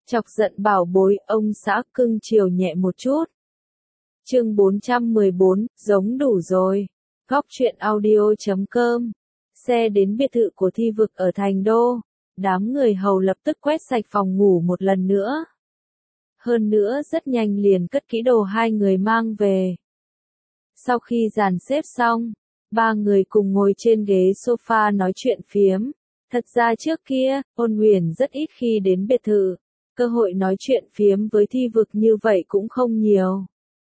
Chọc giận bảo bối, ông xã cưng chiều nhẹ một chút. Chương 414, giống đủ rồi. Góc truyện audio.com. Xe đến biệt thự của Thi Vực ở Thành Đô. Đám người hầu lập tức quét sạch phòng ngủ một lần nữa. Hơn nữa rất nhanh liền cất kỹ đồ hai người mang về. Sau khi dàn xếp xong, ba người cùng ngồi trên ghế sofa nói chuyện phiếm. Thật ra trước kia, Ôn Huyền rất ít khi đến biệt thự. Cơ hội nói chuyện phiếm với Thi Vực như vậy cũng không nhiều.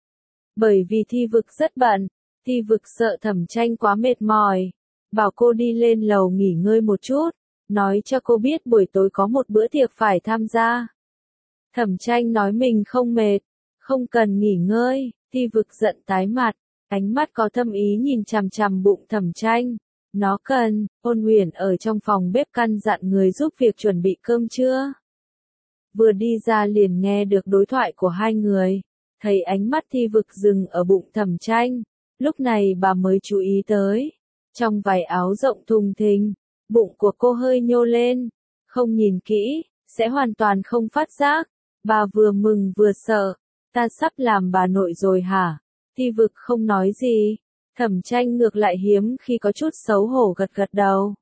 Bởi vì Thi Vực rất bận, Thi Vực sợ Thẩm Tranh quá mệt mỏi, bảo cô đi lên lầu nghỉ ngơi một chút, nói cho cô biết buổi tối có một bữa tiệc phải tham gia. Thẩm Tranh nói mình không mệt, không cần nghỉ ngơi, Thi Vực giận tái mặt, ánh mắt có thâm ý nhìn chằm chằm bụng Thẩm Tranh. Nó cần. Ôn Huyền ở trong phòng bếp căn dặn người giúp việc chuẩn bị cơm trưa. Vừa đi ra liền nghe được đối thoại của hai người, thấy ánh mắt Thi Vực dừng ở bụng Thẩm Tranh, lúc này bà mới chú ý tới. Trong váy áo rộng thùng thình, bụng của cô hơi nhô lên, không nhìn kỹ, sẽ hoàn toàn không phát giác. Bà vừa mừng vừa sợ, ta sắp làm bà nội rồi hả? Thi Vực không nói gì, Thẩm Tranh ngược lại hiếm khi có chút xấu hổ gật gật đầu.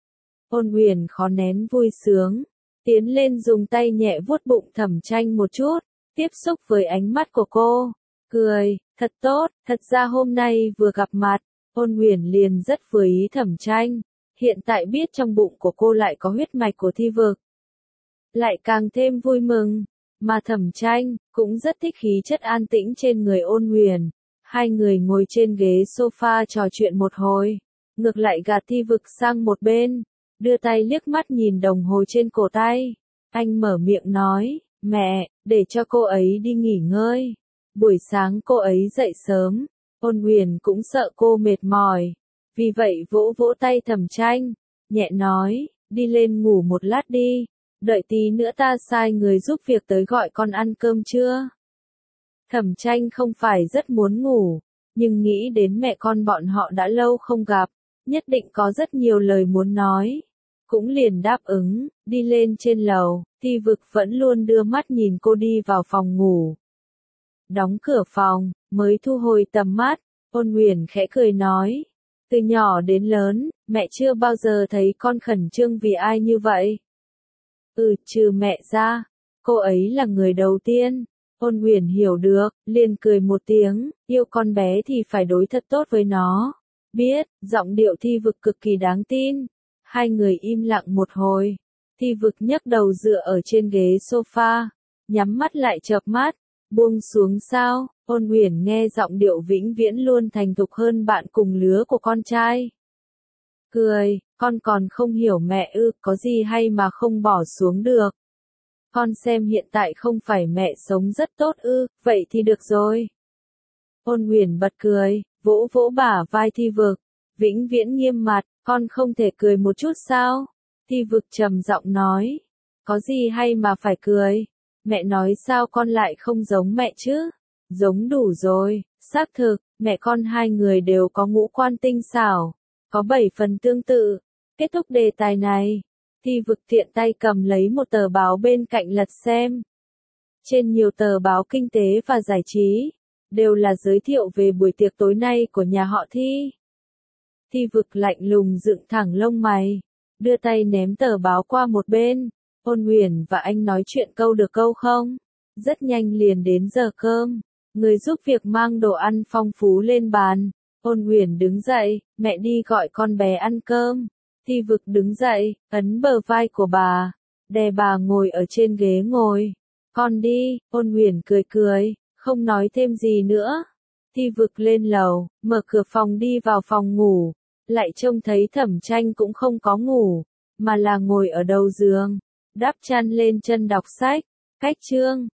Ôn Huyền khó nén vui sướng, tiến lên dùng tay nhẹ vuốt bụng Thẩm Tranh một chút, tiếp xúc với ánh mắt của cô, cười, thật tốt, thật ra hôm nay vừa gặp mặt, Ôn Huyền liền rất vừa ý Thẩm Tranh, hiện tại biết trong bụng của cô lại có huyết mạch của Thi Vực. Lại càng thêm vui mừng, mà Thẩm Tranh cũng rất thích khí chất an tĩnh trên người Ôn Huyền. Hai người ngồi trên ghế sofa trò chuyện một hồi, ngược lại gạt Thi Vực sang một bên, đưa tay liếc mắt nhìn đồng hồ trên cổ tay. Anh mở miệng nói, mẹ, để cho cô ấy đi nghỉ ngơi. Buổi sáng cô ấy dậy sớm, Ôn Huyền cũng sợ cô mệt mỏi, vì vậy vỗ vỗ tay Thẩm Tranh, nhẹ nói, đi lên ngủ một lát đi, đợi tí nữa ta sai người giúp việc tới gọi con ăn cơm trưa. Thẩm Tranh không phải rất muốn ngủ, nhưng nghĩ đến mẹ con bọn họ đã lâu không gặp, nhất định có rất nhiều lời muốn nói. Cũng liền đáp ứng, đi lên trên lầu, Thi Vực vẫn luôn đưa mắt nhìn cô đi vào phòng ngủ. Đóng cửa phòng, mới thu hồi tầm mắt, Ôn Huyền khẽ cười nói, từ nhỏ đến lớn, mẹ chưa bao giờ thấy con khẩn trương vì ai như vậy. Trừ mẹ ra, cô ấy là người đầu tiên. Ôn Huyền hiểu được, liền cười một tiếng, yêu con bé thì phải đối thật tốt với nó. Biết, giọng điệu Thi Vực cực kỳ đáng tin. Hai người im lặng một hồi. Thi Vực nhấc đầu dựa ở trên ghế sofa, nhắm mắt lại chợp mắt, buông xuống sao. Ôn Huyền nghe giọng điệu vĩnh viễn luôn thành thục hơn bạn cùng lứa của con trai. Cười, con còn không hiểu mẹ có gì hay mà không bỏ xuống được. Con xem hiện tại không phải mẹ sống rất tốt vậy thì được rồi. Ôn Huyền bật cười, vỗ vỗ bả vai Thi Vực, vĩnh viễn nghiêm mặt, con không thể cười một chút sao? Thi Vực trầm giọng nói, có gì hay mà phải cười? Mẹ nói sao con lại không giống mẹ chứ? Giống đủ rồi, xác thực, mẹ con hai người đều có ngũ quan tinh xảo, có 7 phần tương tự. Kết thúc đề tài này, Thi Vực tiện tay cầm lấy một tờ báo bên cạnh lật xem. Trên nhiều tờ báo kinh tế và giải trí, đều là giới thiệu về buổi tiệc tối nay của nhà họ Thi. Thi Vực lạnh lùng dựng thẳng lông mày, đưa tay ném tờ báo qua một bên. Ôn Huyền và anh nói chuyện câu được câu không? Rất nhanh liền đến giờ cơm, người giúp việc mang đồ ăn phong phú lên bàn. Ôn Huyền đứng dậy, mẹ đi gọi con bé ăn cơm. Thi Vực đứng dậy, ấn bờ vai của bà, đè bà ngồi ở trên ghế ngồi. Con đi. Ôn Huyền cười cười, không nói thêm gì nữa. Thi Vực lên lầu, mở cửa phòng đi vào phòng ngủ, lại trông thấy Thẩm Tranh cũng không có ngủ, mà là ngồi ở đầu giường, đắp chăn lên chân đọc sách. Cách chương